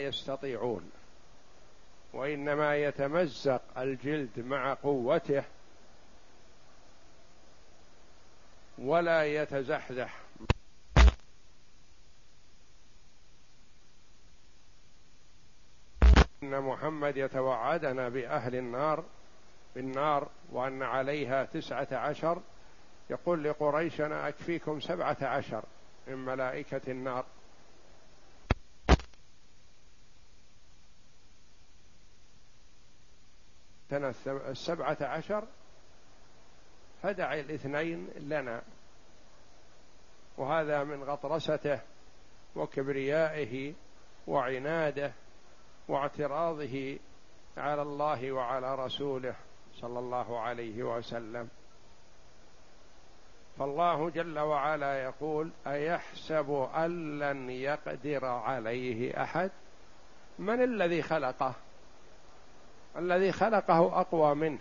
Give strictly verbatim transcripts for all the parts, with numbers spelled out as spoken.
يستطيعون، وإنما يتمزق الجلد مع قوته ولا يتزحزح. إن محمد يتوعدنا بأهل النار بالنار وأن عليها تسعة عشر، يقول لقريش أنا أكفيكم سبعة عشر من ملائكة النار. السبعة عشر فدع الاثنين لنا، وهذا من غطرسته وكبريائه وعناده واعتراضه على الله وعلى رسوله صلى الله عليه وسلم. فالله جل وعلا يقول أيحسب أن لن يقدر عليه أحد؟ من الذي خلقه؟ الذي خلقه أقوى منه،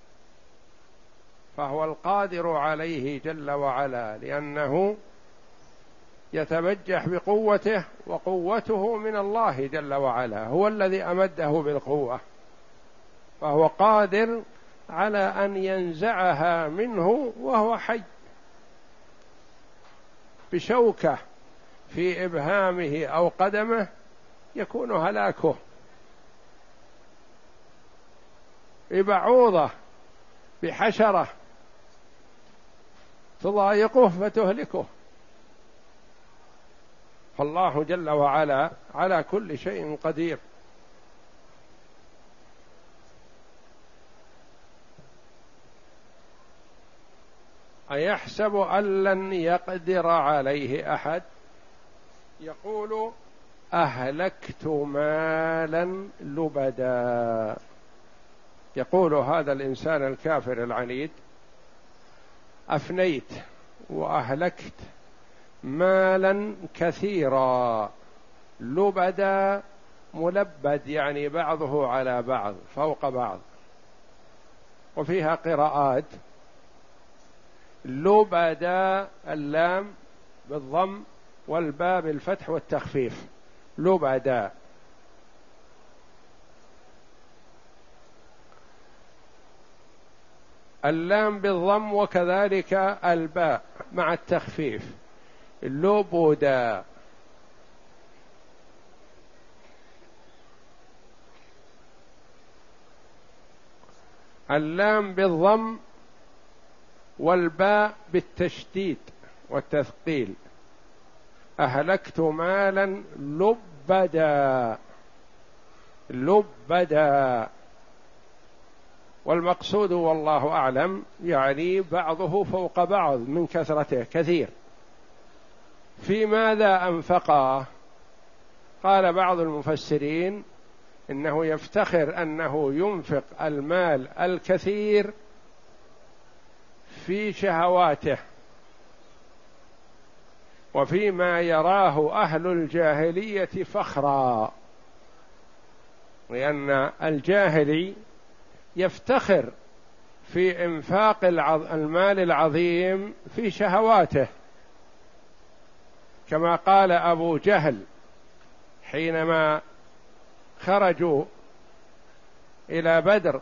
فهو القادر عليه جل وعلا، لأنه يتبجح بقوته، وقوته من الله جل وعلا، هو الذي أمده بالقوة، فهو قادر على أن ينزعها منه وهو حي بشوكة في إبهامه أو قدمه يكون هلاكه، ببعوضة بحشرة تضايقه فتهلكه. فالله جل وعلا على كل شيء قدير. أيحسب أن لن يقدر عليه أحد؟ يقول أهلكت مالا لبدا. يقول هذا الإنسان الكافر العنيد أفنيت وأهلكت مالا كثيرا، لبدا ملبد يعني بعضه على بعض فوق بعض، وفيها قراءات لبدا اللام بالضم والباء بالفتح والتخفيف، لبدا. اللام بالضم وكذلك الباء مع التخفيف، لبدا. اللام بالضم والباء بالتشديد والتثقيل، أهلكت مالا لبدا، لبدا. والمقصود والله أعلم يعني بعضه فوق بعض من كثرته كثير. في ماذا أنفقه؟ قال بعض المفسرين إنه يفتخر أنه ينفق المال الكثير في شهواته وفيما يراه أهل الجاهلية فخرا، لأن الجاهلي يفتخر في إنفاق المال العظيم في شهواته، كما قال أبو جهل حينما خرجوا إلى بدر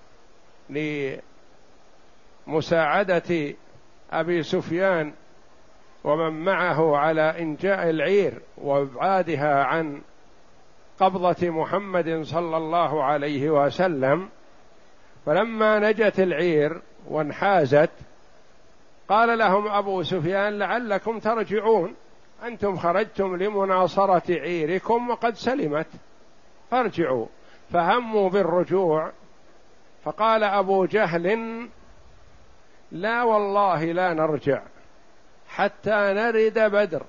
لمساعدة أبي سفيان ومن معه على إنجاء العير وإبعادها عن قبضة محمد صلى الله عليه وسلم، فلما نجت العير وانحازت قال لهم أبو سفيان لعلكم ترجعون، أنتم خرجتم لمناصرة عيركم وقد سلمت فارجعوا. فهموا بالرجوع، فقال أبو جهل لا والله لا نرجع حتى نرد بدر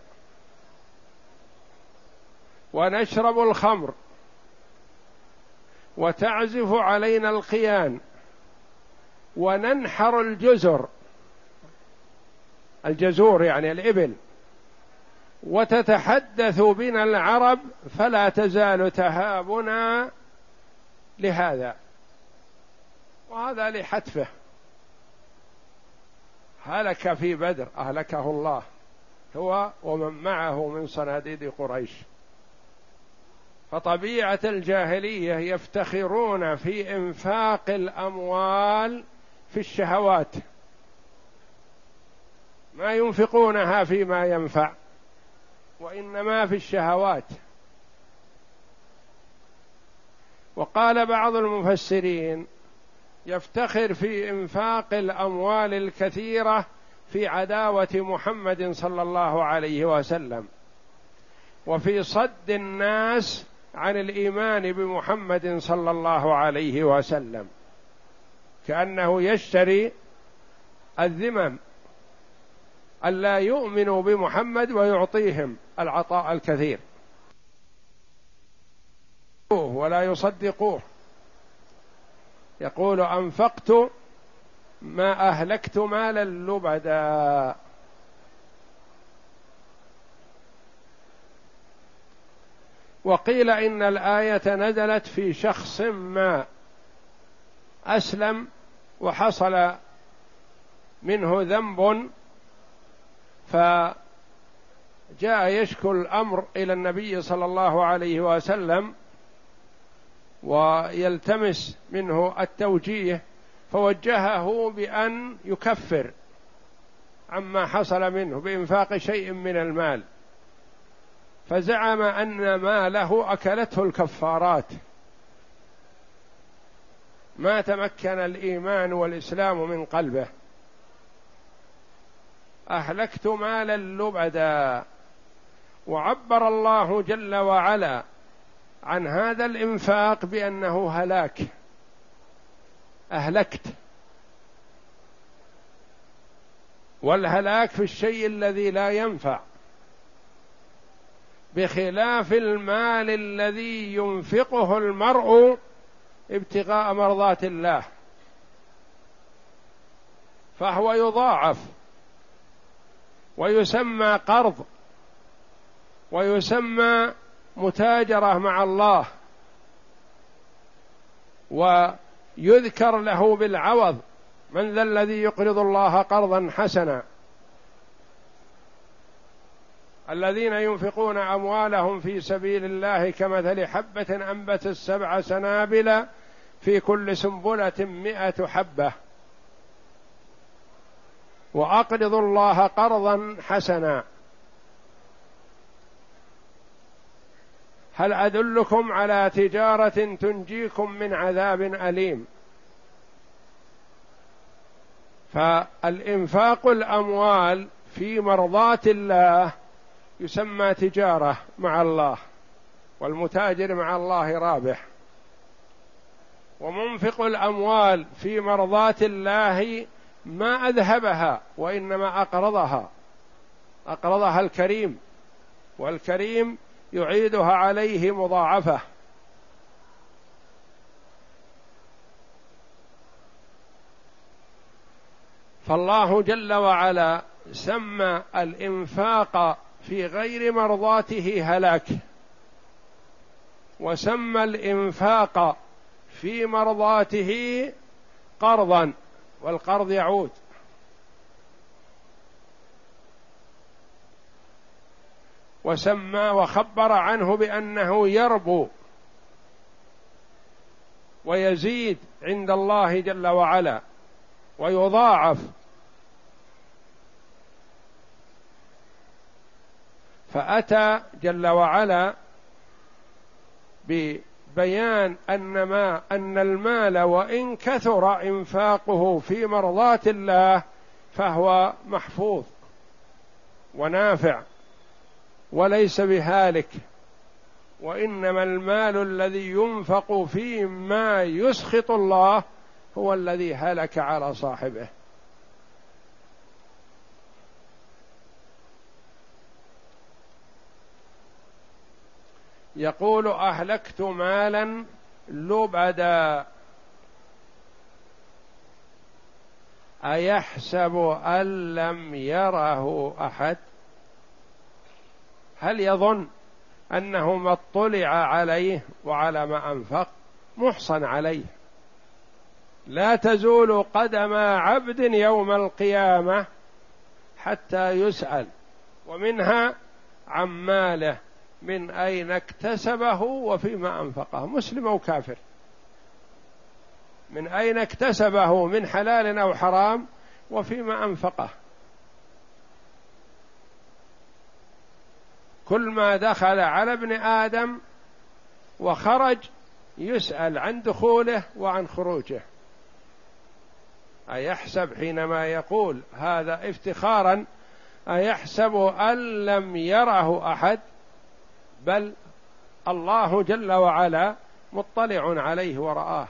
ونشرب الخمر وتعزف علينا القيان وننحر الجزر، الجزور يعني الإبل، وتتحدث بنا العرب فلا تزال تهابنا لهذا. وهذا لحتفه، هلك في بدر أهلكه الله هو ومن معه من صناديد قريش. فطبيعة الجاهلية يفتخرون في إنفاق الأموال في الشهوات، ما ينفقونها فيما ينفع وإنما في الشهوات. وقال بعض المفسرين يفتخر في إنفاق الأموال الكثيرة في عداوة محمد صلى الله عليه وسلم، وفي صد الناس عن الإيمان بمحمد صلى الله عليه وسلم، كأنه يشتري الذمم ألا يؤمنوا بمحمد ويعطيهم العطاء الكثير ولا يصدقوه. يقول أنفقت ما أهلكت مالا لبدا. وقيل إن الآية نزلت في شخص ما أسلم وحصل منه ذنب، فجاء يشكو الأمر إلى النبي صلى الله عليه وسلم ويلتمس منه التوجيه، فوجهه بأن يكفر عما حصل منه بإنفاق شيء من المال، فزعم أن ماله أكلته الكفارات، ما تمكن الإيمان والإسلام من قلبه. أهلكت مالا لبدا. وعبر الله جل وعلا عن هذا الإنفاق بأنه هلاك، أهلكت، والهلاك في الشيء الذي لا ينفع، بخلاف المال الذي ينفقه المرء ابتغاء مرضات الله، فهو يضاعف ويسمى قرض ويسمى متاجرة مع الله، ويذكر له بالعوض: من ذا الذي يقرض الله قرضا حسنا. الذين ينفقون أموالهم في سبيل الله كمثل حبة أنبتت سبع سنابل في كل سنبلة مئة حبة وأقرضوا الله قرضا حسنا. هل أدلكم على تجارة تنجيكم من عذاب أليم؟ فالإنفاق الأموال في مرضات الله يسمى تجارة مع الله، والمتاجر مع الله رابح. ومنفق الأموال في مرضات الله ما أذهبها وإنما أقرضها، أقرضها الكريم، والكريم يعيدها عليه مضاعفة. فالله جل وعلا سمى الإنفاق في غير مرضاته هلاك، وسمى الإنفاق في مرضاته قرضا، والقرض يعود. وسمى وخبر عنه بأنه يربو ويزيد عند الله جل وعلا ويضاعف. فأتى جل وعلا ببيان أن ما أن المال وإن كثر إنفاقه في مرضات الله فهو محفوظ ونافع وليس بهالك، وإنما المال الذي ينفق فيما يسخط الله هو الذي هلك على صاحبه. يقول: أهلكت مالا لبدا. أيحسب أن لم يره أحد؟ هل يظن أنه ما اطلع عليه وعلى ما أنفق؟ محصن عليه. لا تزول قدم عبد يوم القيامة حتى يسأل، ومنها عن ماله من أين اكتسبه وفيما أنفقه، مسلم أو كافر، من أين اكتسبه من حلال أو حرام وفيما أنفقه. كل ما دخل على ابن آدم وخرج يسأل عن دخوله وعن خروجه. أيحسب حينما يقول هذا افتخارا أيحسب أن لم يره أحد؟ بل الله جل وعلا مطلع عليه ورآه.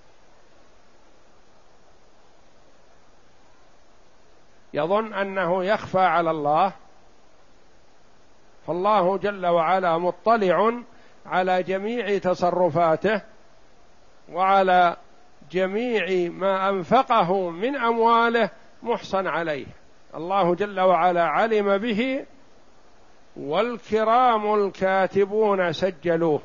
يظن أنه يخفى على الله، فالله جل وعلا مطلع على جميع تصرفاته وعلى جميع ما أنفقه من أمواله محصن عليه. الله جل وعلا علم به، والكرام الكاتبون سجلوه.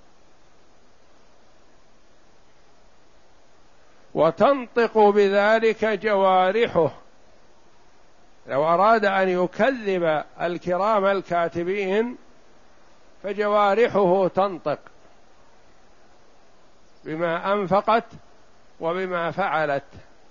وتنطق بذلك جوارحه، لو أراد أن يكذب الكرام الكاتبين فجوارحه تنطق بما أنفقت وبما فعلت،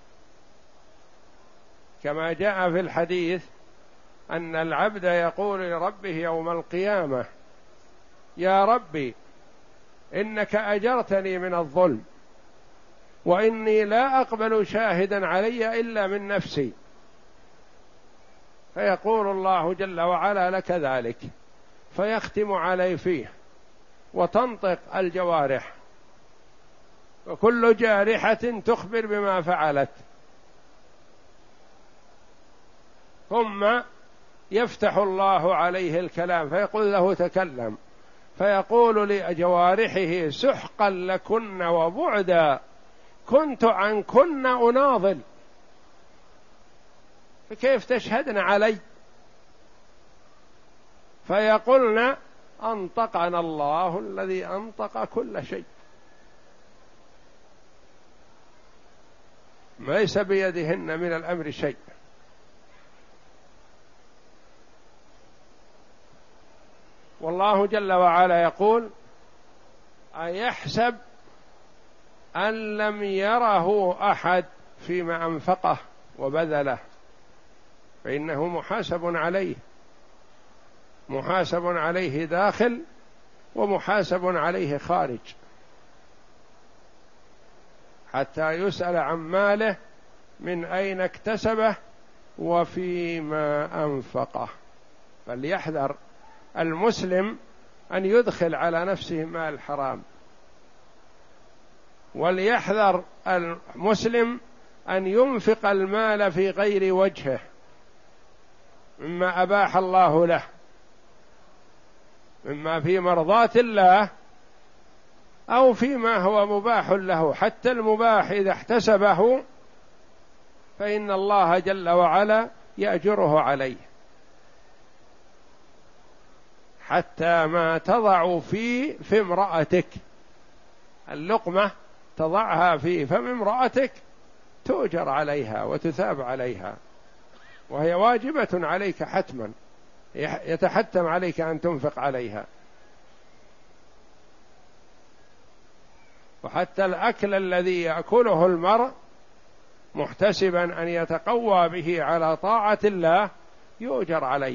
كما جاء في الحديث أن العبد يقول لربه يوم القيامة: يا ربي إنك أجرتني من الظلم، وإني لا أقبل شاهدا علي إلا من نفسي. فيقول الله جل وعلا: لك ذلك، فيختم عليه فيه، وتنطق الجوارح، وكل جارحة تخبر بما فعلت. ثم يفتح الله عليه الكلام فيقول له: تكلم، فيقول لجوارحه: سحقا لكن وبعدا، كنت عنكن أناضل، فكيف تشهدن علي؟ فيقولن: أنطقنا الله الذي أنطق كل شيء. ليس بيدهن من الأمر شيء. والله جل وعلا يقول: أيحسب أن لم يره أحد فيما أنفقه وبذله، فإنه محاسب عليه، محاسب عليه داخل ومحاسب عليه خارج، حتى يسأل عن ماله من أين اكتسبه وفيما أنفقه. فليحذر المسلم أن يدخل على نفسه مال حرام، وليحذر المسلم أن ينفق المال في غير وجهه مما أباح الله له، مما في مرضاة الله أو فيما هو مباح له. حتى المباح إذا احتسبه فإن الله جل وعلا يأجره عليه. حتى ما تضع في في امرأتك، اللقمة تضعها في فم امرأتك تؤجر عليها وتثاب عليها، وهي واجبة عليك حتما، يتحتم عليك أن تنفق عليها. وحتى الأكل الذي يأكله المرء محتسبا أن يتقوى به على طاعة الله يؤجر عليه،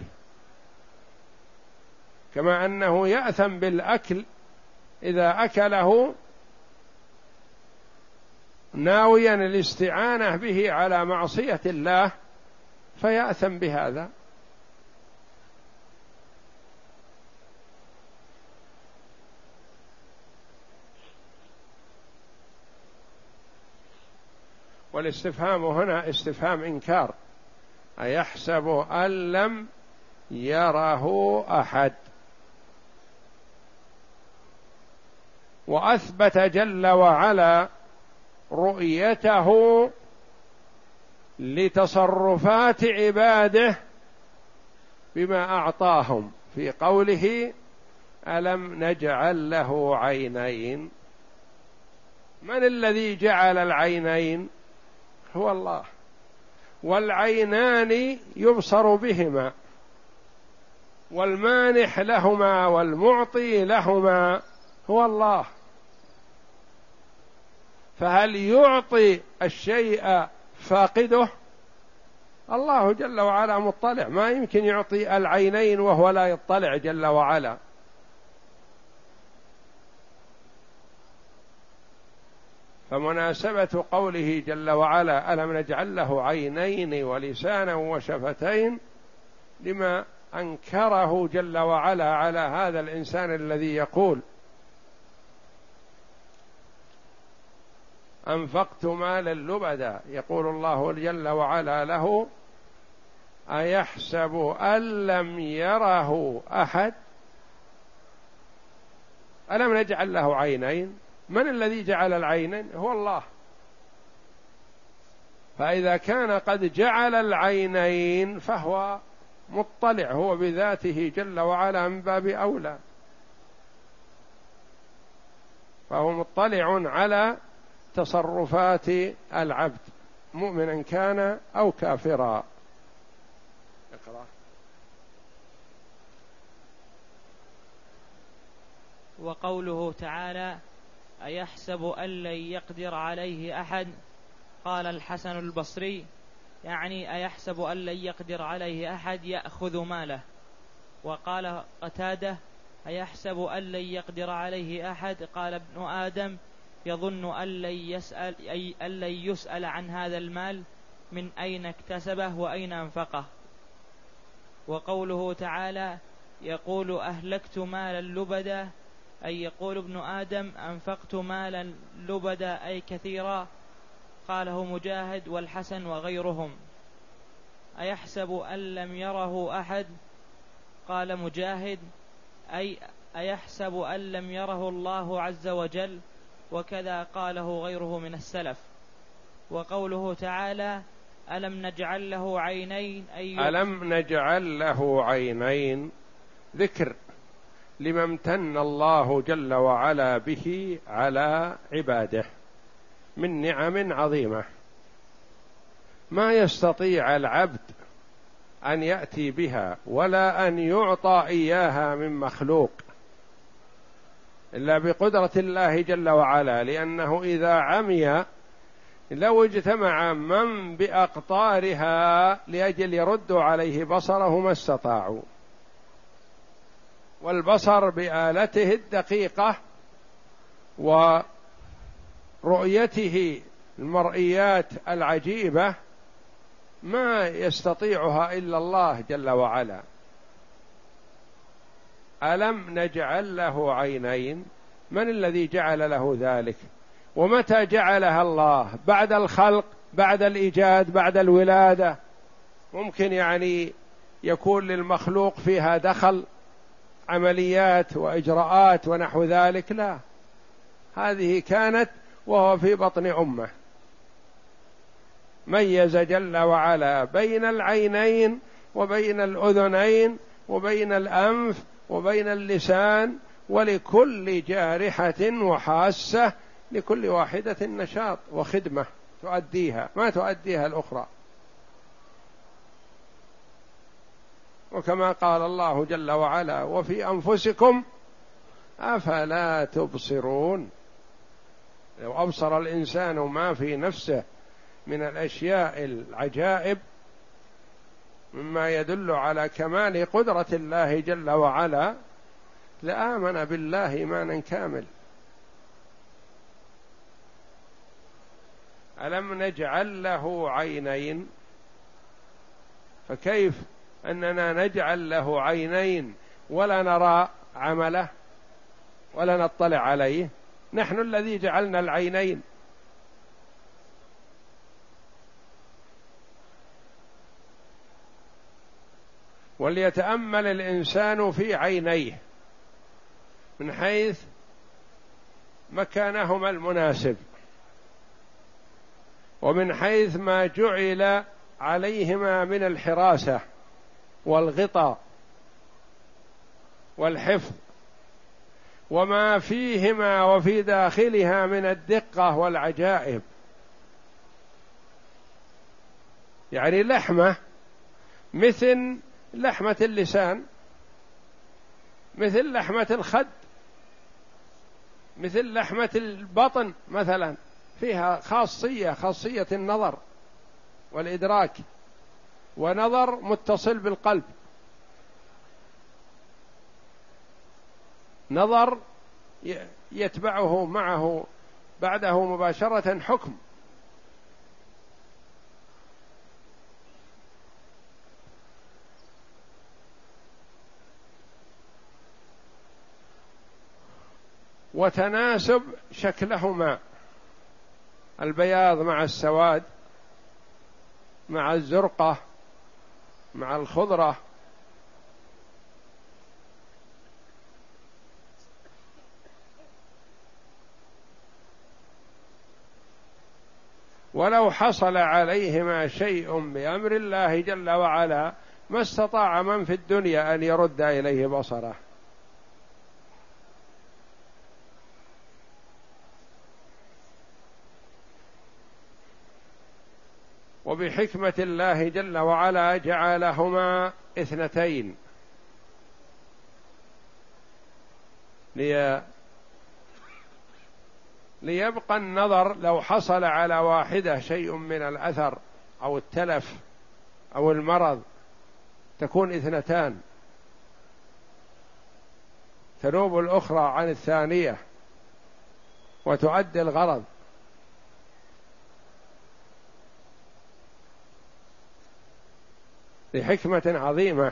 كما أنه يأثم بالأكل إذا أكله ناويا الاستعانة به على معصية الله فيأثم بهذا. والاستفهام هنا استفهام إنكار: أيحسب أن لم يره أحد. وأثبت جل وعلا رؤيته لتصرفات عباده بما أعطاهم في قوله: ألم نجعل له عينين. من الذي جعل العينين؟ هو الله. والعينان يبصر بهما، والمانح لهما والمعطي لهما هو الله، فهل يعطي الشيء فاقده؟ الله جل وعلا مطلع، ما يمكن يعطي العينين وهو لا يطلع جل وعلا. فمناسبة قوله جل وعلا ألم نجعل له عينين ولسانا وشفتين لما أنكره جل وعلا على هذا الإنسان الذي يقول أنفقت مالا لبدا، يقول الله جل وعلا له أيحسب أن لم يره أحد؟ ألم نجعل له عينين؟ من الذي جعل العينين؟ هو الله. فإذا كان قد جعل العينين فهو مطلع، هو بذاته جل وعلا من باب أولى، فهو مطلع على تصرفات العبد مؤمنا كان أو كافرا. اقرأ. وقوله تعالى أيحسب أن لن يقدر عليه أحد، قال الحسن البصري يعني أيحسب أن لن يقدر عليه أحد يأخذ ماله. وقال قتادة أيحسب أن لن يقدر عليه أحد، قال ابن آدم يظن أن لن يسأل, أي أن لن يسأل عن هذا المال من أين اكتسبه وأين أنفقه. وقوله تعالى يقول أهلكت مالا لبدا، أي يقول ابن آدم أنفقت مالا لبدا أي كثيرا، قاله مجاهد والحسن وغيرهم. أيحسب أن لم يره أحد، قال مجاهد أي أيحسب أن لم يره الله عز وجل، وكذا قاله غيره من السلف. وقوله تعالى ألم نجعل له عينين، أي ألم نجعل له عينين ذكر لما امتن الله جل وعلا به على عباده من نعم عظيمة ما يستطيع العبد أن يأتي بها ولا أن يعطى إياها من مخلوق إلا بقدرة الله جل وعلا، لأنه إذا عمي لو اجتمع من بأقطارها لأجل يردوا عليه بصره ما استطاعوا، والبصر بآلته الدقيقة ورؤيته المرئيات العجيبة ما يستطيعها إلا الله جل وعلا. ألم نجعل له عينين، من الذي جعل له ذلك؟ ومتى جعلها الله؟ بعد الخلق، بعد الإيجاد، بعد الولادة؟ ممكن يعني يكون للمخلوق فيها دخل عمليات وإجراءات ونحو ذلك؟ لا، هذه كانت وهو في بطن أمه. ميز جل وعلا بين العينين وبين الأذنين وبين الأنف وبين اللسان، ولكل جارحة وحاسة لكل واحدة نشاط وخدمة تؤديها ما تؤديها الأخرى. وكما قال الله جل وعلا وفي أنفسكم أفلا تبصرون. لو أبصر الإنسان ما في نفسه من الأشياء العجائب مما يدل على كمال قدرة الله جل وعلا لآمن بالله إيمانا كامل. ألم نجعل له عينين، فكيف أننا نجعل له عينين ولا نرى عمله ولا نطلع عليه؟ نحن الذي جعلنا العينين. وليتأمل الإنسان في عينيه من حيث مكانهما المناسب، ومن حيث ما جعل عليهما من الحراسة والغطاء والحفظ، وما فيهما وفي داخلها من الدقة والعجائب. يعني لحمة مثل لحمة اللسان مثل لحمة الخد، مثل لحمة البطن مثلا، فيها خاصية خاصية النظر والإدراك، ونظر متصل بالقلب، نظر يتبعه معه بعده مباشرة حكم. وتناسب شكلهما، البياض مع السواد، مع الزرقة، مع الخضرة. ولو حصل عليهما شيء بأمر الله جل وعلا ما استطاع من في الدنيا أن يرد إليه بصره. وبحكمة الله جل وعلا جعلهما اثنتين لي ليبقى النظر لو حصل على واحدة شيء من الأثر أو التلف أو المرض تكون اثنتان، تنوب الأخرى عن الثانية وتؤدي الغرض. لحكمة عظيمة،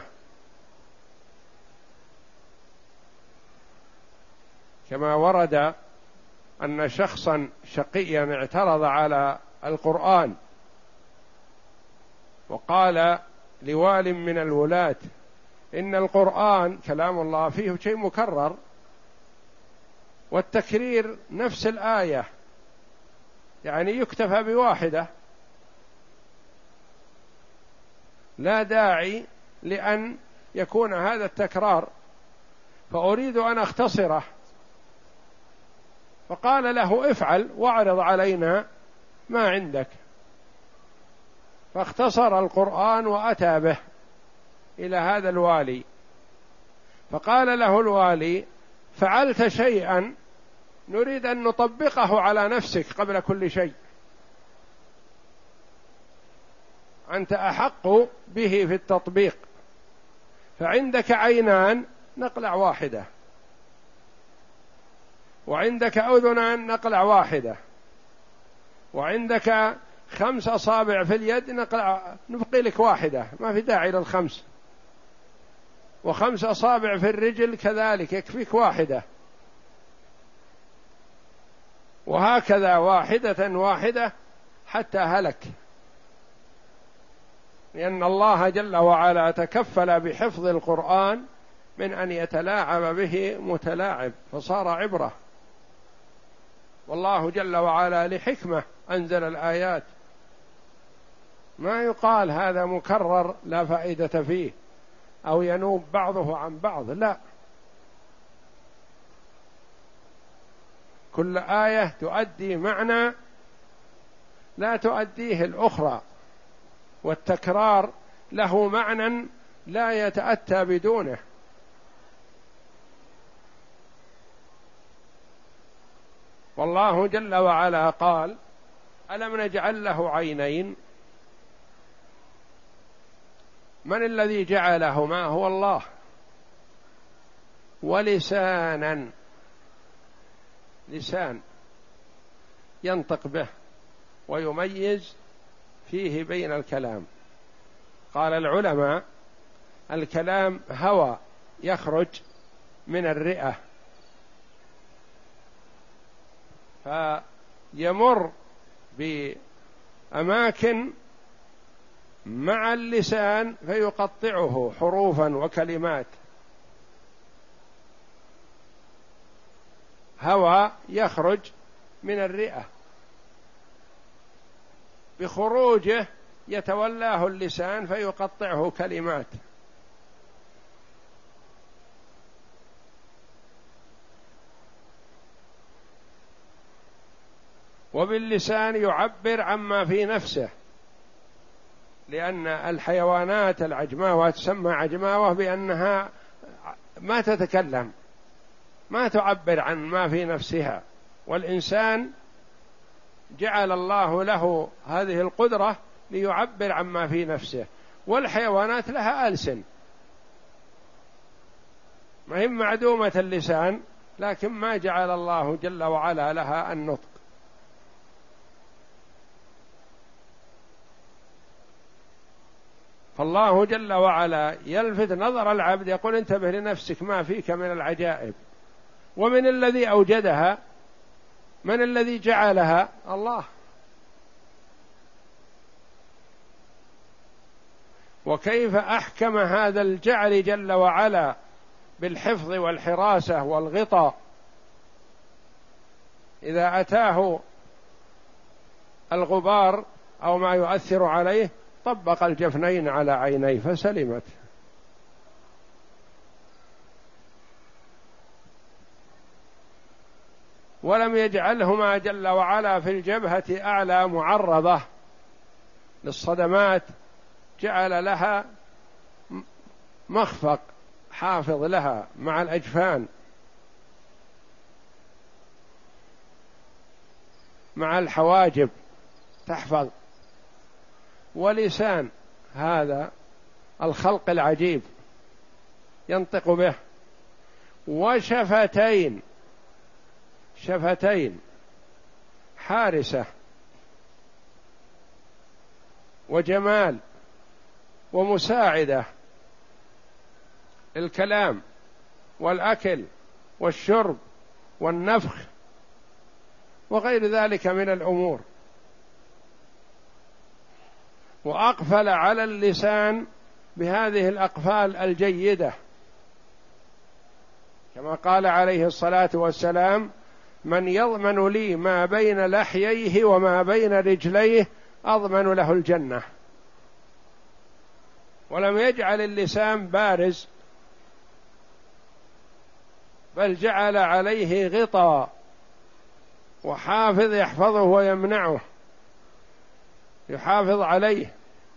كما ورد أن شخصا شقيا اعترض على القرآن وقال لوال من الولاة إن القرآن كلام الله فيه شيء مكرر، والتكرير نفس الآية، يعني يكتفى بواحدة، لا داعي لأن يكون هذا التكرار، فأريد أن أختصره. فقال له افعل واعرض علينا ما عندك، فاختصر القرآن وأتى به إلى هذا الوالي، فقال له الوالي فعلت شيئا نريد أن نطبقه على نفسك قبل كل شيء، أنت أحق به في التطبيق، فعندك عينان نقلع واحدة، وعندك أذنان نقلع واحدة، وعندك خمس أصابع في اليد نقلع نبقي لك واحدة، ما في داعي للخمس، وخمس أصابع في الرجل كذلك يكفيك واحدة، وهكذا واحدة واحدة حتى هلك، لأن الله جل وعلا تكفل بحفظ القرآن من أن يتلاعب به متلاعب، فصار عبرة. والله جل وعلا لحكمة أنزل الآيات، ما يقال هذا مكرر لا فائدة فيه أو ينوب بعضه عن بعض، لا، كل آية تؤدي معنى لا تؤديه الأخرى، والتكرار له معنى لا يتأتى بدونه. والله جل وعلا قال ألم نجعل له عينين؟ من الذي جعلهما؟ هو الله. ولسانا، لسان ينطق به ويميز فيه بين الكلام. قال العلماء الكلام هوى يخرج من الرئة، فيمر بأماكن مع اللسان فيقطعه حروفا وكلمات. هوى يخرج من الرئة، بخروجه يتولاه اللسان فيقطعه كلمات. وباللسان يعبر عما في نفسه، لأن الحيوانات العجماوة تسمى عجماوة بأنها ما تتكلم، ما تعبر عن ما في نفسها. والإنسان جعل الله له هذه القدرة ليعبر عن ما في نفسه، والحيوانات لها ألسن، ما هي معدومة اللسان، لكن ما جعل الله جل وعلا لها النطق. فالله جل وعلا يلفت نظر العبد، يقول انتبه لنفسك ما فيك من العجائب. ومن الذي أوجدها؟ من الذي جعلها؟ الله. وكيف أحكم هذا الجعل جل وعلا بالحفظ والحراسة والغطاء. إذا أتاه الغبار أو ما يؤثر عليه طبق الجفنين على عينيه فسلمت. ولم يجعلهما جل وعلا في الجبهة أعلى معرضة للصدمات، جعل لها مخفق حافظ لها مع الأجفان، مع الحواجب تحفظ. ولسان هذا الخلق العجيب ينطق به. وشفتين، شفتين حارسة وجمال ومساعدة للكلام والأكل والشرب والنفخ وغير ذلك من الأمور. وأقفل على اللسان بهذه الأقفال الجيدة، كما قال عليه الصلاة والسلام: من يضمن لي ما بين لحييه وما بين رجليه أضمن له الجنة. ولم يجعل اللسان بارز، بل جعل عليه غطاء وحافظ يحفظه ويمنعه، يحافظ عليه.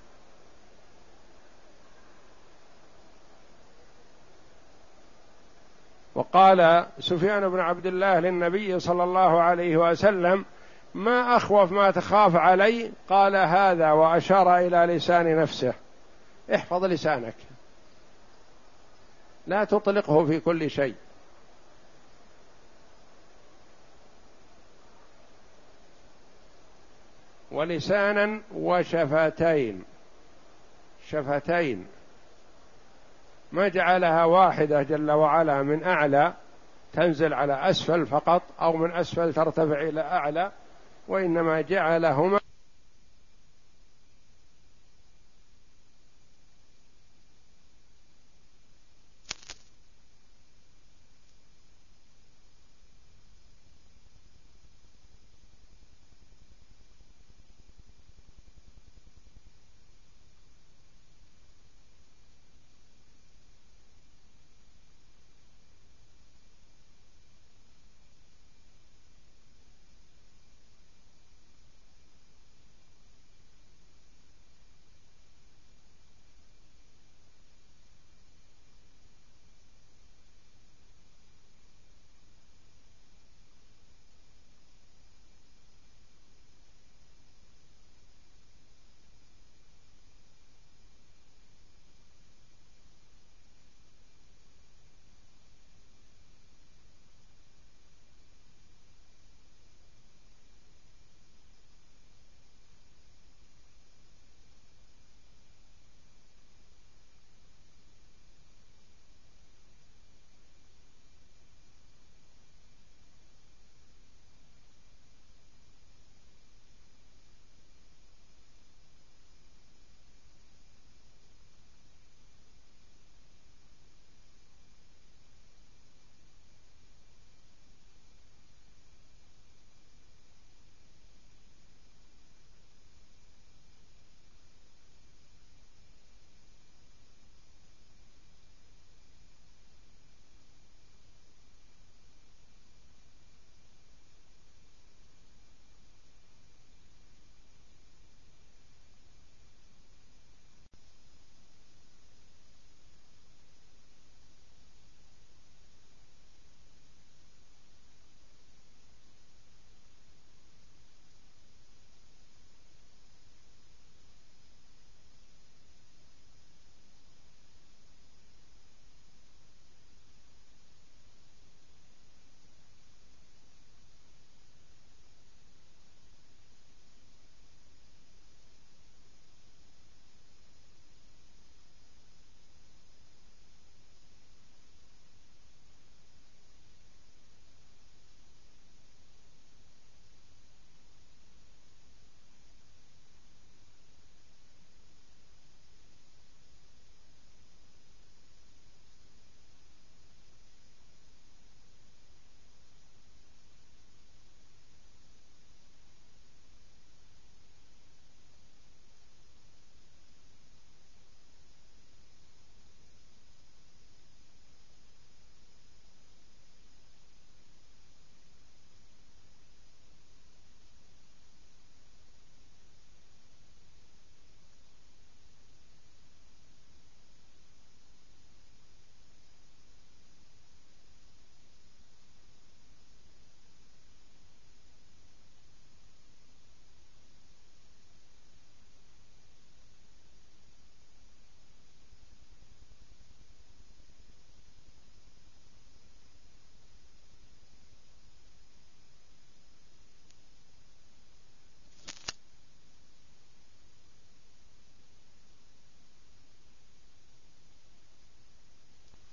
وقال سفيان بن عبد الله للنبي صلى الله عليه وسلم: ما أخوف ما تخاف علي؟ قال: هذا، وأشار إلى لسان نفسه. احفظ لسانك، لا تطلقه في كل شيء. ولسانا وشفتين، شفتين ما جعلها واحدة جل وعلا من أعلى تنزل على أسفل فقط، أو من أسفل ترتفع إلى أعلى، وإنما جعلهما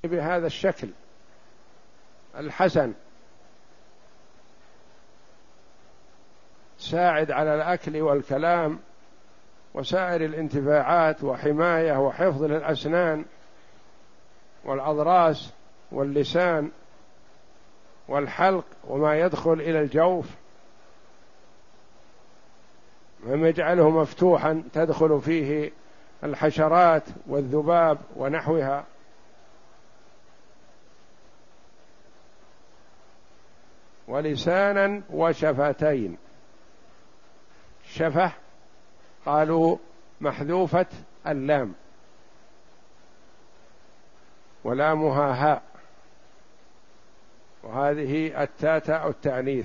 بهذا الشكل الحسن ساعد على الأكل والكلام وسائر الانتفاعات وحماية وحفظ للأسنان والأضراس واللسان والحلق وما يدخل إلى الجوف، وما يجعله مفتوحا تدخل فيه الحشرات والذباب ونحوها. ولسانا وشفتين. شفة قالوا محذوفة اللام ولامها هاء، وهذه التاء التأنيث،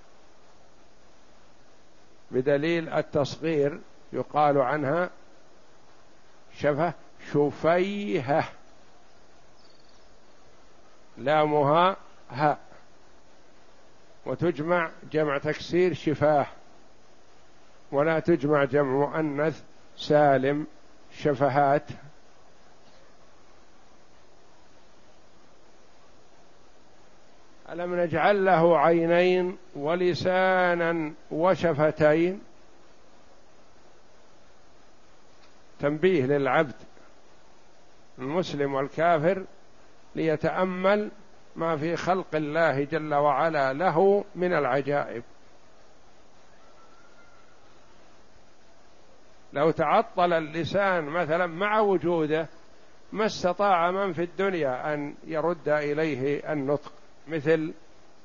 بدليل التصغير يقال عنها شفة شفيهة، لامها هاء، وتجمع جمع تكسير شفاه، ولا تجمع جمع مؤنث سالم شفهات. ألم نجعل له عينين ولسانا وشفتين؟ تنبيه للعبد المسلم والكافر ليتأمل ما في خلق الله جل وعلا له من العجائب. لو تعطل اللسان مثلا مع وجوده ما استطاع من في الدنيا أن يرد إليه النطق، مثل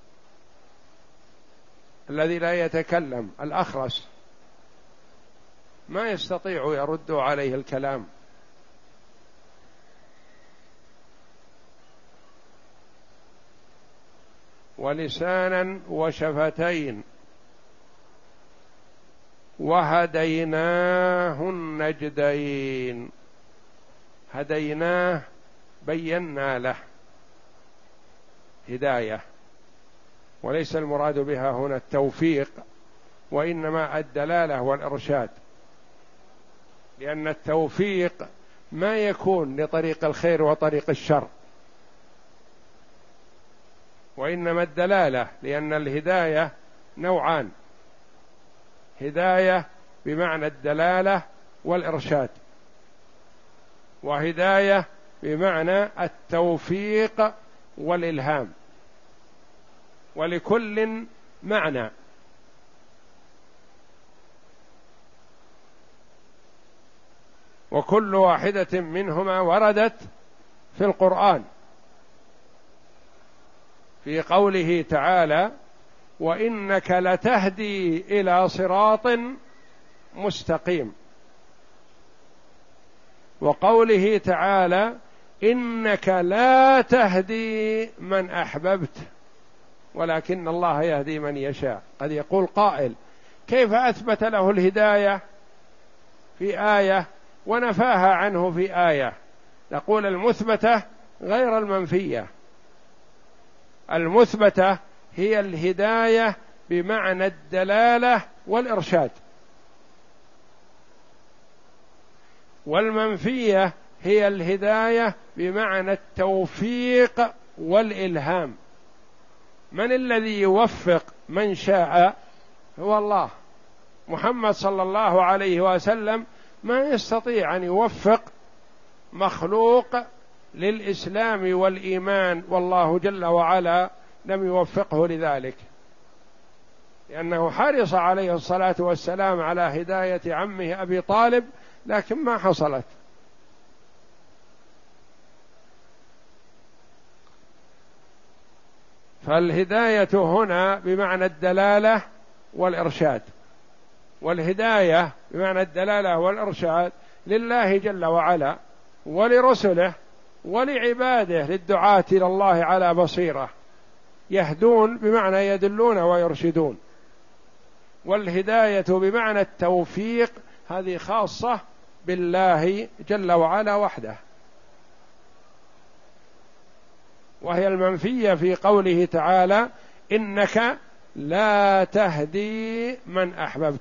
الذي لا يتكلم الأخرس ما يستطيع يرد عليه الكلام. ولسانا وشفتين وهديناه النجدين. هديناه بينا له هداية، وليس المراد بها هنا التوفيق، وإنما الدلالة والإرشاد، لأن التوفيق ما يكون لطريق الخير وطريق الشر، وإنما الدلالة، لأن الهداية نوعان: هداية بمعنى الدلالة والإرشاد، وهداية بمعنى التوفيق والإلهام، ولكل معنى. وكل واحدة منهما وردت في القرآن في قوله تعالى: وإنك لتهدي إلى صراط مستقيم، وقوله تعالى: إنك لا تهدي من أحببت ولكن الله يهدي من يشاء. قد يقول قائل: كيف أثبت له الهداية في آية ونفاها عنه في آية؟ نقول: المثبتة غير المنفية. المثبتة هي الهداية بمعنى الدلالة والإرشاد، والمنفية هي الهداية بمعنى التوفيق والإلهام. من الذي يوفق من شاء؟ هو الله. محمد صلى الله عليه وسلم ما يستطيع أن يوفق مخلوق للإسلام والإيمان، والله جل وعلا لم يوفقه لذلك، لأنه حرص عليه الصلاة والسلام على هداية عمه أبي طالب، لكن ما حصلت. فالهداية هنا بمعنى الدلالة والإرشاد، والهداية بمعنى الدلالة والإرشاد لله جل وعلا ولرسله ولعباده للدعاة إلى الله على بصيرة، يهدون بمعنى يدلون ويرشدون. والهداية بمعنى التوفيق هذه خاصة بالله جل وعلا وحده، وهي المنفية في قوله تعالى: إنك لا تهدي من أحببت.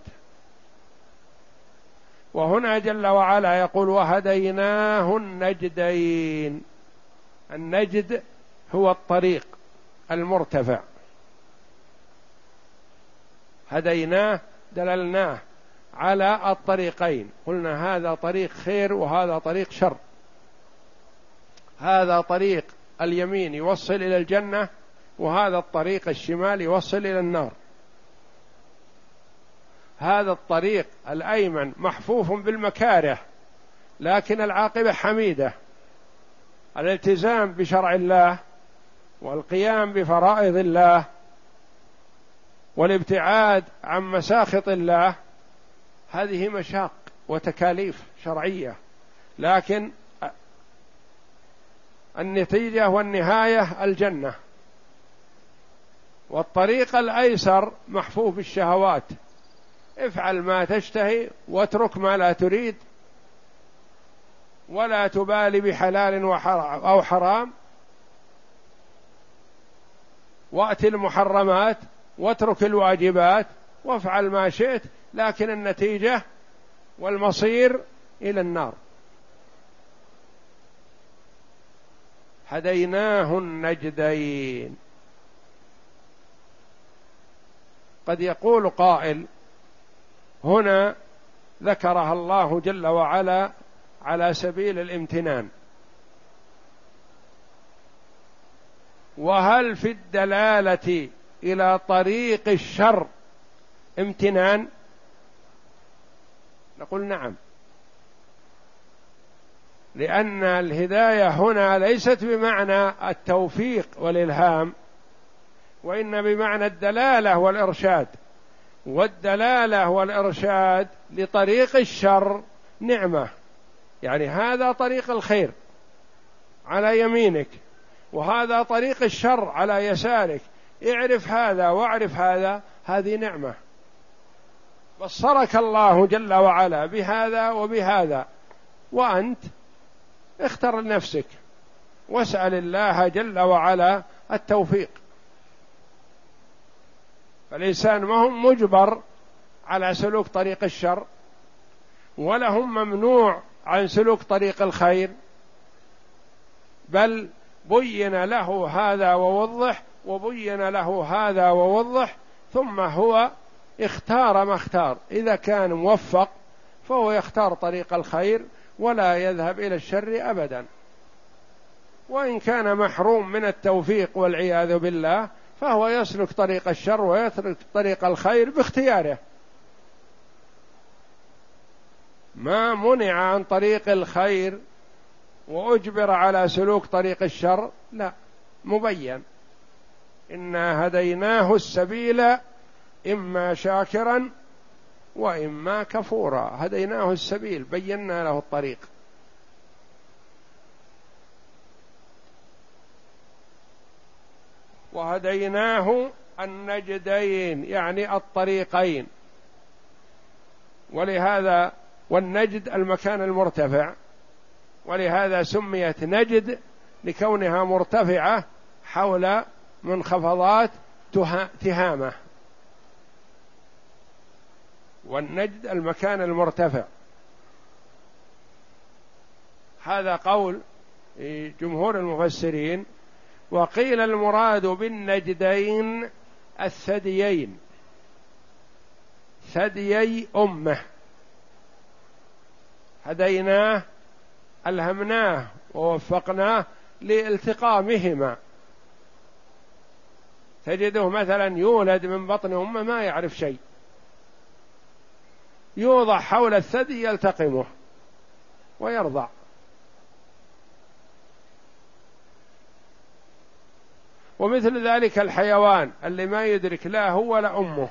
وهنا جل وعلا يقول: وهديناه النجدين. النجد هو الطريق المرتفع، هديناه دللناه على الطريقين، قلنا هذا طريق خير وهذا طريق شر، هذا طريق اليمين يوصل إلى الجنة وهذا الطريق الشمال يوصل إلى النار. هذا الطريق الأيمن محفوف بالمكاره لكن العاقبة حميدة، الالتزام بشرع الله والقيام بفرائض الله والابتعاد عن مساخط الله، هذه مشاق وتكاليف شرعية، لكن النتيجة والنهاية الجنة. والطريق الأيسر محفوف بالشهوات، افعل ما تشتهي واترك ما لا تريد، ولا تبالي بحلال أو حرام، وأت المحرمات واترك الواجبات وافعل ما شئت، لكن النتيجة والمصير إلى النار. هديناه النجدين. قد يقول قائل هنا ذكرها الله جل وعلا على سبيل الامتنان، وهل في الدلالة إلى طريق الشر امتنان؟ نقول نعم، لأن الهداية هنا ليست بمعنى التوفيق والإلهام، وإن بمعنى الدلالة والإرشاد، والدلالة والإرشاد لطريق الشر نعمة، يعني هذا طريق الخير على يمينك وهذا طريق الشر على يسارك، اعرف هذا واعرف هذا، هذه نعمة بصرك الله جل وعلا بهذا وبهذا، وأنت اختر لنفسك واسأل الله جل وعلا التوفيق. فالإنسان ما هم مجبر على سلوك طريق الشر ولا هم ممنوع عن سلوك طريق الخير، بل بين له هذا ووضح، وبين له هذا ووضح، ثم هو اختار ما اختار. إذا كان موفق فهو يختار طريق الخير ولا يذهب إلى الشر أبدا، وإن كان محروم من التوفيق والعياذ بالله فهو يسلك طريق الشر ويترك طريق الخير باختياره، ما منع عن طريق الخير وأجبر على سلوك طريق الشر، لا، مبين. إنا هديناه السبيل إما شاكرا وإما كفورا، هديناه السبيل، بينا له الطريق. وهديناه النجدين يعني الطريقين، ولهذا والنجد المكان المرتفع، ولهذا سميت نجد لكونها مرتفعة حول منخفضات تهامة، والنجد المكان المرتفع. هذا قول جمهور المفسرين. وقيل المراد بالنجدين الثديين، ثديي أمه، هديناه ألهمناه ووفقناه لالتقامهما. تجده مثلا يولد من بطن أمه ما يعرف شيء، يوضع حول الثدي يلتقمه ويرضع. ومثل ذلك الحيوان اللي ما يدرك لا هو ولا أمه،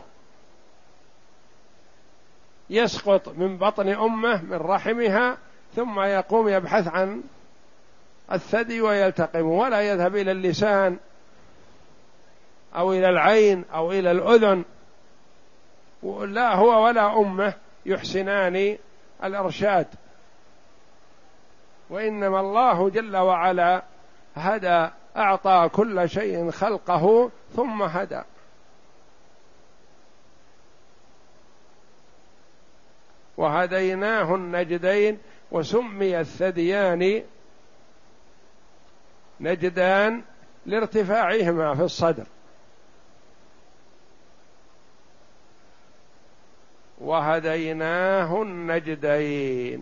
يسقط من بطن أمه من رحمها ثم يقوم يبحث عن الثدي ويلتقمه، ولا يذهب إلى اللسان أو إلى العين أو إلى الأذن، لا هو ولا أمه يحسنان الإرشاد. وإنما الله جل وعلا هدى، أعطى كل شيء خلقه ثم هدى. وهديناه النجدين. وسمي الثديان نجدان لارتفاعهما في الصدر. وهديناه النجدين،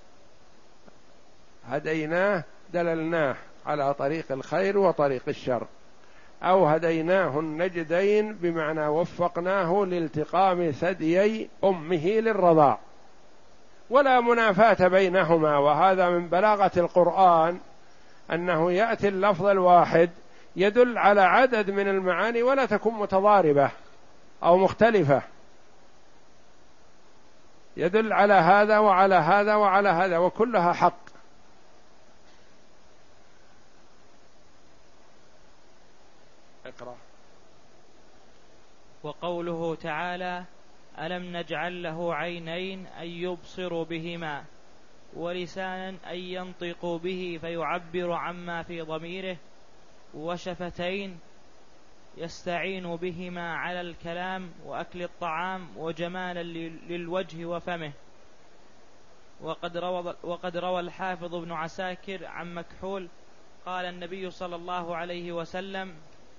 هديناه دللناه على طريق الخير وطريق الشر، أو هديناه النجدين بمعنى وفقناه لالتقام ثديي أمه للرضاع، ولا منافاة بينهما. وهذا من بلاغة القرآن أنه يأتي اللفظ الواحد يدل على عدد من المعاني ولا تكون متضاربة أو مختلفة، يدل على هذا وعلى هذا وعلى هذا وكلها حق. اقرأ. وقوله تعالى: ألم نجعل له عينين أن يبصر بهما، ولسانا أن ينطق به فيعبر عما في ضميره، وشفتين يستعين بهما على الكلام وأكل الطعام وجمالا للوجه وفمه. وقد روى, وقد روى الحافظ ابن عساكر عن مكحول قال النبي صلى الله عليه وسلم: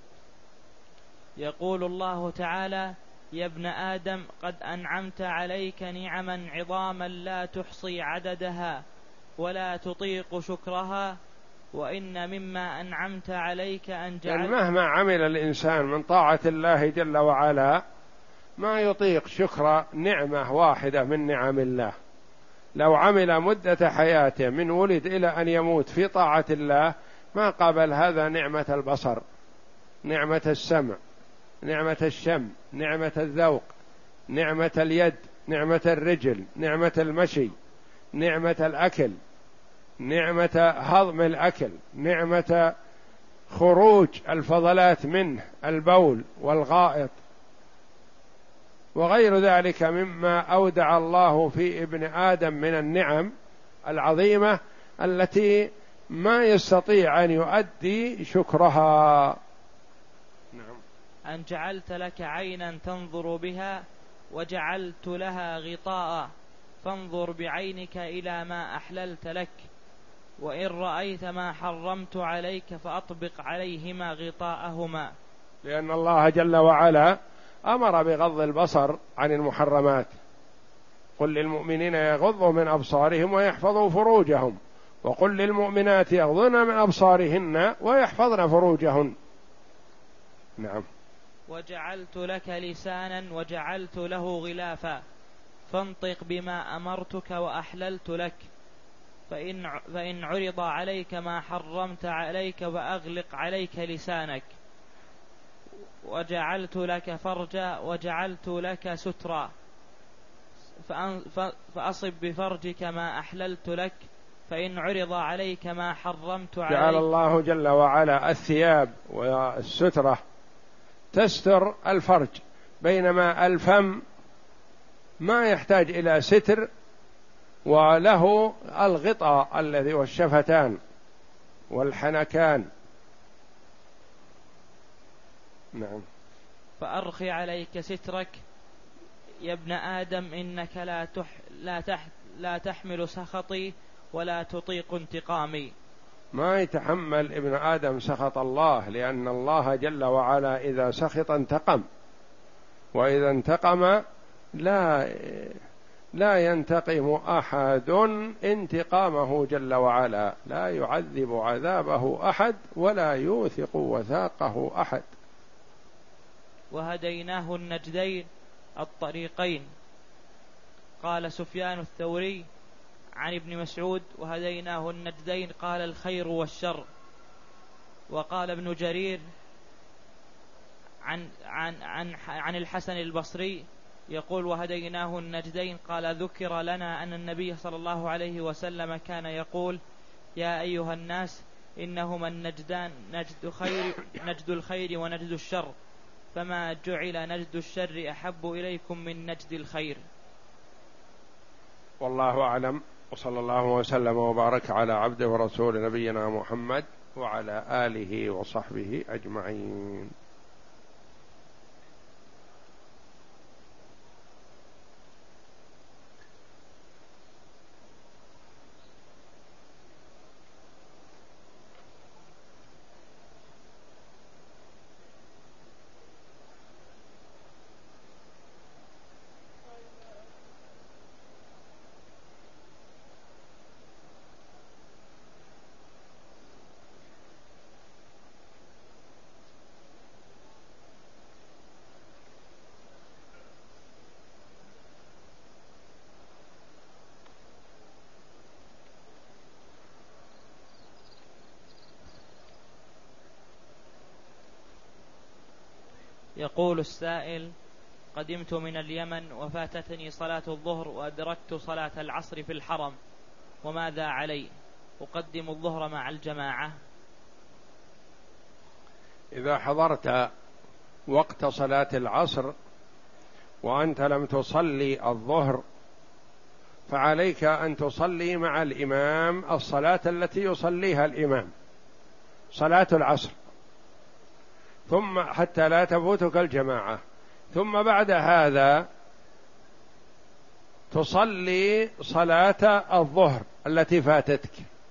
يقول الله تعالى: يا ابن آدم قد أنعمت عليك نعما عظاما لا تحصي عددها ولا تطيق شكرها، وإن مما أنعمت عليك أن جعل يعني مهما عمل الإنسان من طاعة الله جل وعلا ما يطيق شكر نعمة واحدة من نعم الله. لو عمل مدة حياته من ولد إلى أن يموت في طاعة الله ما قابل هذا نعمة البصر، نعمة السمع، نعمة الشم، نعمة الذوق، نعمة اليد، نعمة الرجل، نعمة المشي، نعمة الأكل، نعمة هضم الأكل، نعمة خروج الفضلات منه البول والغائط وغير ذلك مما أودع الله في ابن آدم من النعم العظيمة التي ما يستطيع أن يؤدي شكرها. نعم. أن جعلت لك عينا تنظر بها وجعلت لها غطاء فانظر بعينك إلى ما أحللت لك، وإن رأيت ما حرمت عليك فأطبق عليهما غطاءهما. لأن الله جل وعلا أمر بغض البصر عن المحرمات. قل للمؤمنين يغضوا من أبصارهم ويحفظوا فروجهم، وقل للمؤمنات يغضن من أبصارهن ويحفظن فروجهن. نعم. وجعلت لك لسانا وجعلت له غلافا فانطق بما أمرتك وأحللت لك، فإن, فإن عرض عليك ما حرمت عليك فأغلق عليك لسانك. وجعلت لك فرجا وجعلت لك سترا فأصب بفرجك ما أحللت لك، فإن عرض عليك ما حرمت عليك. جعل الله جل وعلا الثياب والسترة تستر الفرج، بينما الفم ما يحتاج إلى ستر وله الغطاء الذي والشفتان والحنكان. نعم. فأرخي عليك سترك يا ابن آدم إنك لا, تح لا, تح لا تحمل سخطي ولا تطيق انتقامي. ما يتحمل ابن آدم سخط الله، لأن الله جل وعلا إذا سخط انتقم، وإذا انتقم لا لا ينتقم أحد انتقامه جل وعلا، لا يعذب عذابه أحد ولا يوثق وثاقه أحد. وهديناه النجدين الطريقين. قال سفيان الثوري عن ابن مسعود: وهديناه النجدين قال الخير والشر. وقال ابن جرير عن, عن, عن, عن الحسن البصري يقول: وهديناه النجدين قال ذكر لنا أن النبي صلى الله عليه وسلم كان يقول: يا أيها الناس إنهما النجدان نجد, خير نجد الخير ونجد الشر، فما جعل نجد الشر أحب إليكم من نجد الخير. والله أعلم، وصلى الله وسلم وبارك على عبده ورسول نبينا محمد وعلى آله وصحبه أجمعين. يقول السائل: قدمت من اليمن وفاتتني صلاة الظهر وأدركت صلاة العصر في الحرم، وماذا علي؟ أقدم الظهر مع الجماعة؟ إذا حضرت وقت صلاة العصر وأنت لم تصلي الظهر فعليك أن تصلي مع الإمام الصلاة التي يصليها الإمام، صلاة العصر، ثم حتى لا تفوتك الجماعة، ثم بعد هذا تصلي صلاة الظهر التي فاتتك.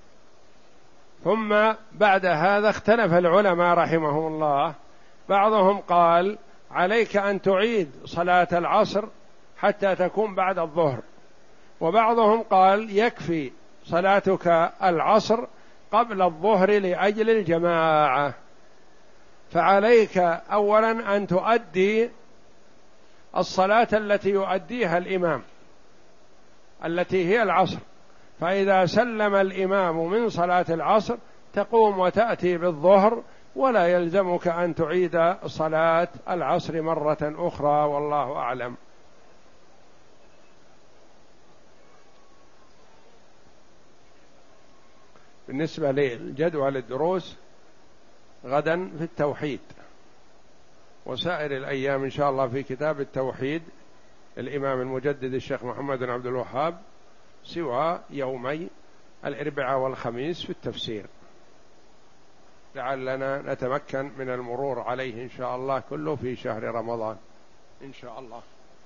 ثم بعد هذا اختلف العلماء رحمهم الله، بعضهم قال عليك أن تعيد صلاة العصر حتى تكون بعد الظهر، وبعضهم قال يكفي صلاتك العصر قبل الظهر لأجل الجماعة. فعليك أولا أن تؤدي الصلاة التي يؤديها الإمام التي هي العصر، فإذا سلم الإمام من صلاة العصر تقوم وتأتي بالظهر، ولا يلزمك أن تعيد صلاة العصر مرة أخرى، والله أعلم. بالنسبة لجدول الدروس غدا في التوحيد، وسائر الأيام إن شاء الله في كتاب التوحيد الإمام المجدد الشيخ محمد بن عبد الوهاب، سوى يومي الأربعاء والخميس في التفسير، لعلنا نتمكن من المرور عليه إن شاء الله كله في شهر رمضان إن شاء الله.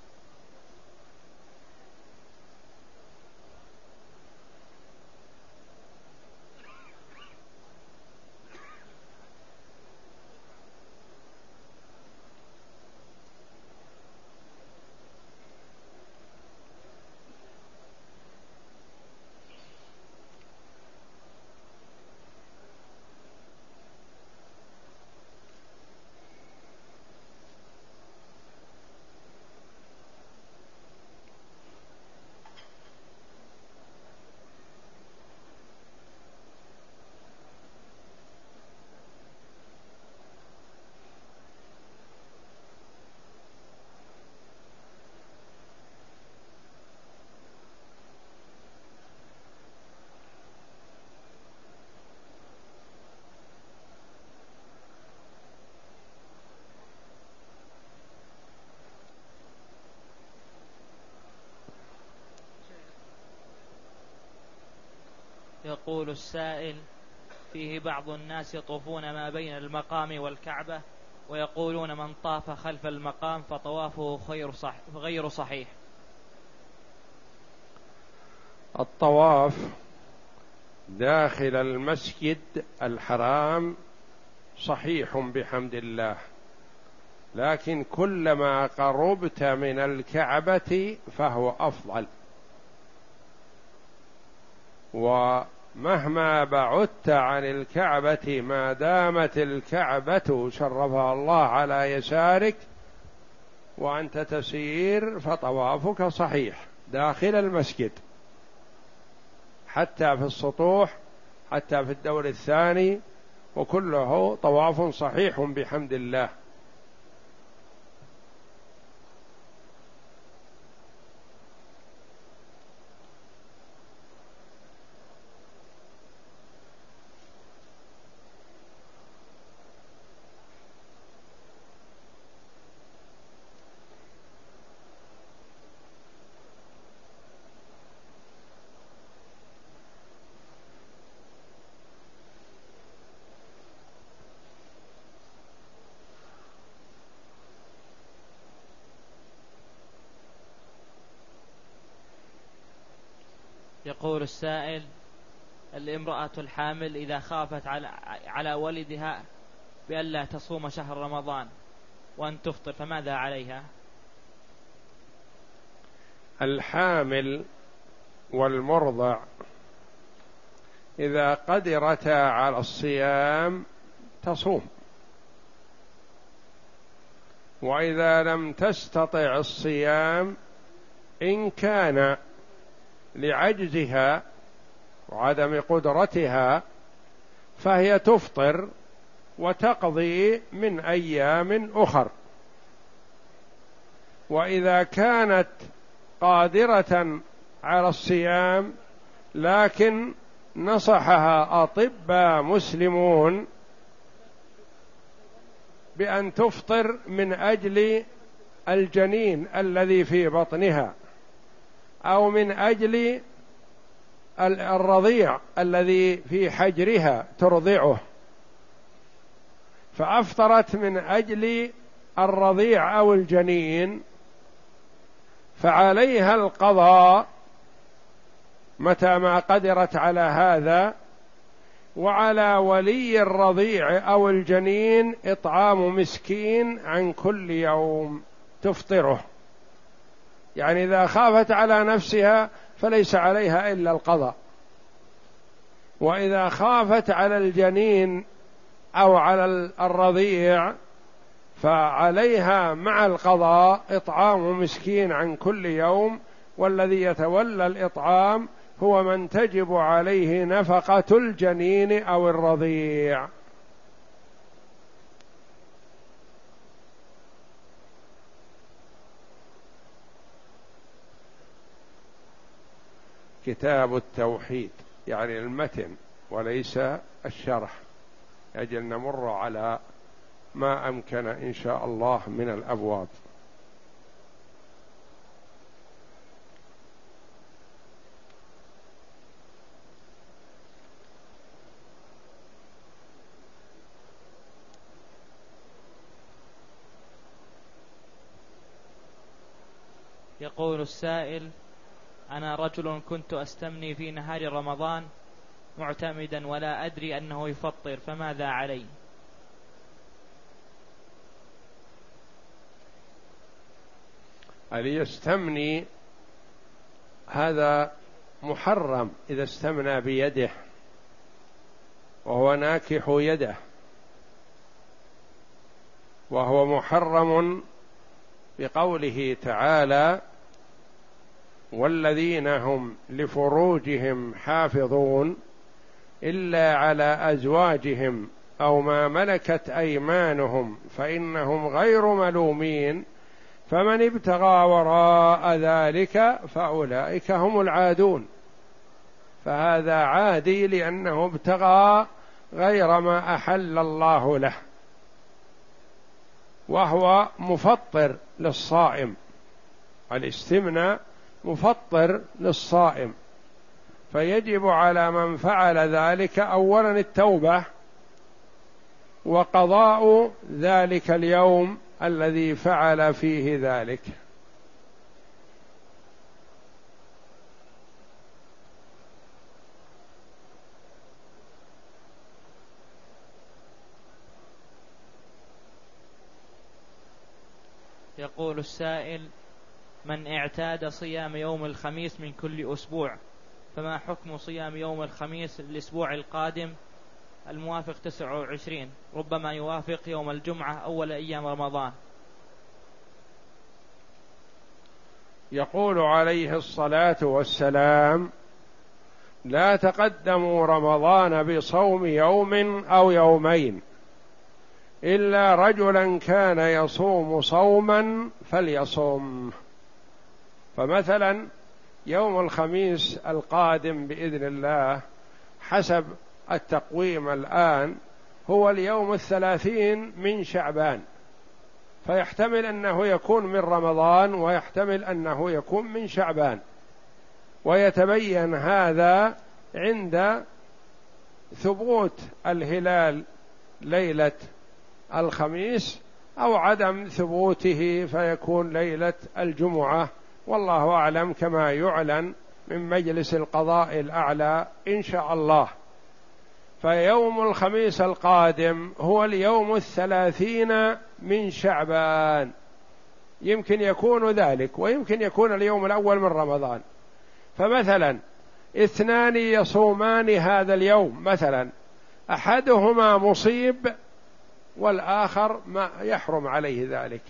يقول السائل: فيه بعض الناس يطوفون ما بين المقام والكعبة ويقولون من طاف خلف المقام فطوافه غير صح غير صحيح. الطواف داخل المسجد الحرام صحيح بحمد الله، لكن كلما قربت من الكعبة فهو أفضل، ومهما بعدت عن الكعبة ما دامت الكعبة شرفها الله على يسارك وأنت تسير فطوافك صحيح داخل المسجد، حتى في السطوح، حتى في الدور الثاني، وكله طواف صحيح بحمد الله. يقول السائل: الامرأة الحامل إذا خافت على, على ولدها بألا تصوم شهر رمضان وأن تفطر فماذا عليها؟ الحامل والمرضع إذا قدرتا على الصيام تصوم، وإذا لم تستطع الصيام إن كان لعجزها وعدم قدرتها فهي تفطر وتقضي من أيام أخر وإذا كانت قادرة على الصيام لكن نصحها أطباء مسلمون بأن تفطر من أجل الجنين الذي في بطنها أو من أجل الرضيع الذي في حجرها ترضعه، فأفطرت من أجل الرضيع أو الجنين، فعليها القضاء متى ما قدرت على هذا، وعلى ولي الرضيع أو الجنين إطعام مسكين عن كل يوم تفطره. يعني إذا خافت على نفسها فليس عليها إلا القضاء، وإذا خافت على الجنين أو على الرضيع فعليها مع القضاء إطعام مسكين عن كل يوم، والذي يتولى الإطعام هو من تجب عليه نفقة الجنين أو الرضيع. كتاب التوحيد يعني المتن وليس الشرح، أجل نمر على ما أمكن إن شاء الله من الأبواب. يقول السائل: أنا رجل كنت أستمني في نهار رمضان معتمدا ولا أدري أنه يفطر، فماذا علي؟ هل يستمني؟ هذا محرم إذا استمنى بيده وهو ناكح يده، وهو محرم بقوله تعالى: والذين هم لفروجهم حافظون إلا على أزواجهم أو ما ملكت أيمانهم فإنهم غير ملومين، فمن ابتغى وراء ذلك فأولئك هم العادون. فهذا عادي لأنه ابتغى غير ما أحل الله له، وهو مفطر للصائم. الاستمناء مفطر للصائم، فيجب على من فعل ذلك أولا التوبة وقضاء ذلك اليوم الذي فعل فيه ذلك. يقول السائل: من اعتاد صيام يوم الخميس من كل أسبوع، فما حكم صيام يوم الخميس الأسبوع القادم الموافق تسعة وعشرين، ربما يوافق يوم الجمعة أول أيام رمضان؟ يقول عليه الصلاة والسلام: لا تقدموا رمضان بصوم يوم أو يومين إلا رجلا كان يصوم صوما فليصوم. فمثلا يوم الخميس القادم بإذن الله حسب التقويم الآن هو اليوم الثلاثين من شعبان، فيحتمل أنه يكون من رمضان ويحتمل أنه يكون من شعبان، ويتبين هذا عند ثبوت الهلال ليلة الخميس أو عدم ثبوته فيكون ليلة الجمعة، والله أعلم، كما يعلن من مجلس القضاء الأعلى إن شاء الله. فيوم الخميس القادم هو اليوم الثلاثين من شعبان، يمكن يكون ذلك ويمكن يكون اليوم الأول من رمضان. فمثلا اثنان يصومان هذا اليوم، مثلا أحدهما مصيب والآخر ما يحرم عليه ذلك.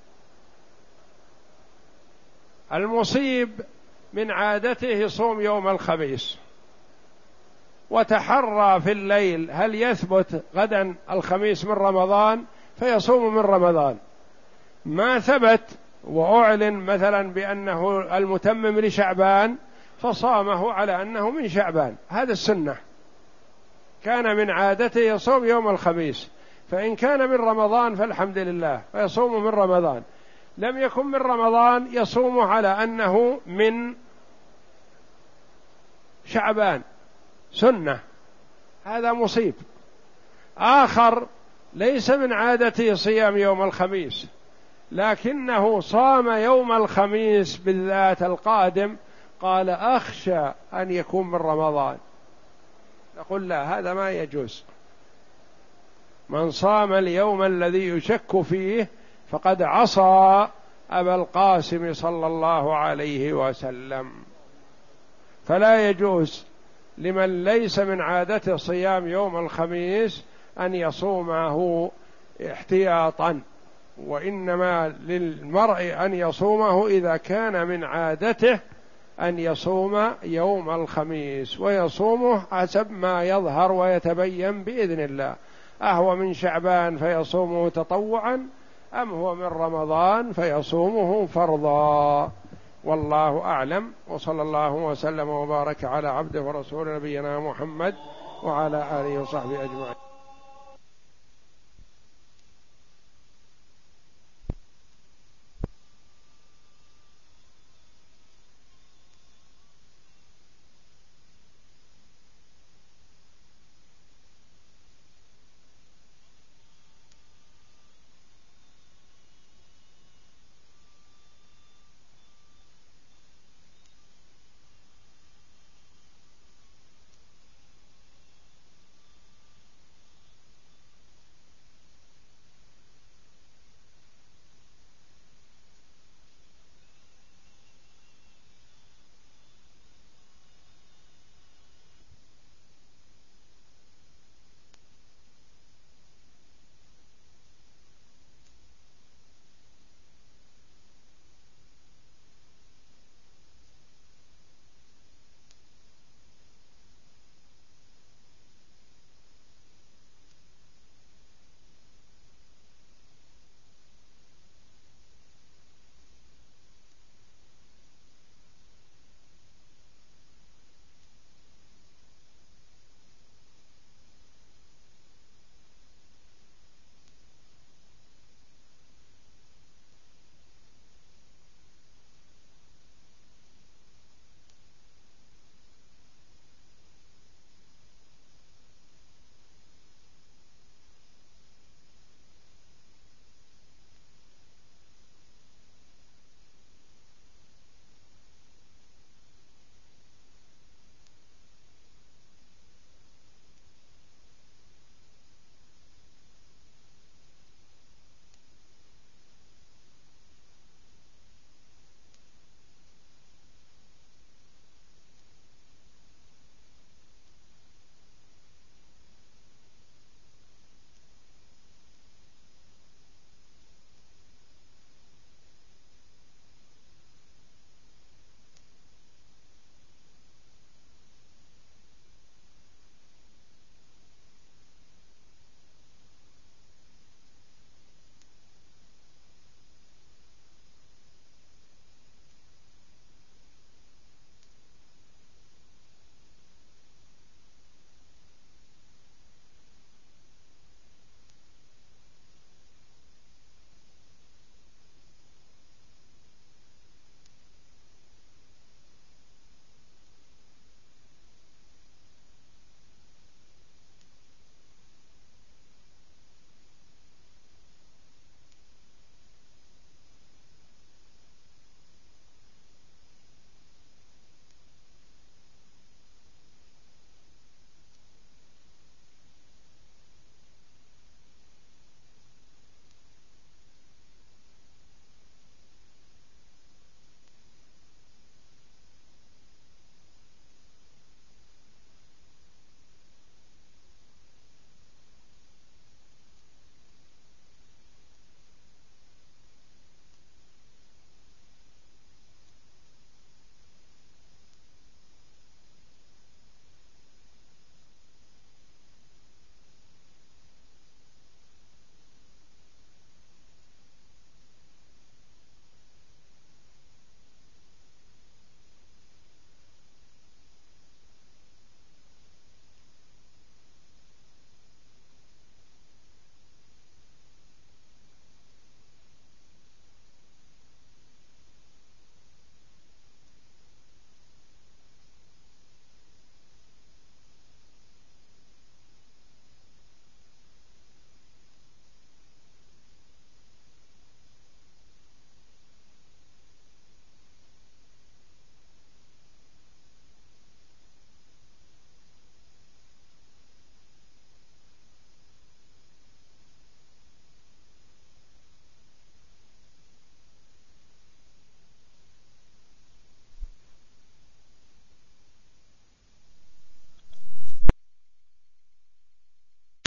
المصيب من عادته يصوم يوم الخميس وتحرى في الليل هل يثبت غدا الخميس من رمضان فيصوم من رمضان، ما ثبت وأعلن مثلا بأنه المتمم لشعبان فصامه على أنه من شعبان، هذا السنة. كان من عادته يصوم يوم الخميس، فإن كان من رمضان فالحمد لله فيصوم من رمضان، لم يكن من رمضان يصوم على أنه من شعبان سنة، هذا مصيب. آخر ليس من عادته صيام يوم الخميس لكنه صام يوم الخميس بالذات القادم، قال أخشى أن يكون من رمضان، نقول لا، هذا ما يجوز. من صام اليوم الذي يشك فيه فقد عصى أبا القاسم صلى الله عليه وسلم. فلا يجوز لمن ليس من عادته صيام يوم الخميس أن يصومه احتياطا، وإنما للمرء أن يصومه إذا كان من عادته أن يصوم يوم الخميس، ويصومه حسب ما يظهر ويتبين بإذن الله، أهو من شعبان فيصومه تطوعا أم هو من رمضان فيصومه فرضا، والله أعلم. وصلى الله وسلم وبارك على عبده ورسوله نبينا محمد وعلى آله وصحبه أجمعين.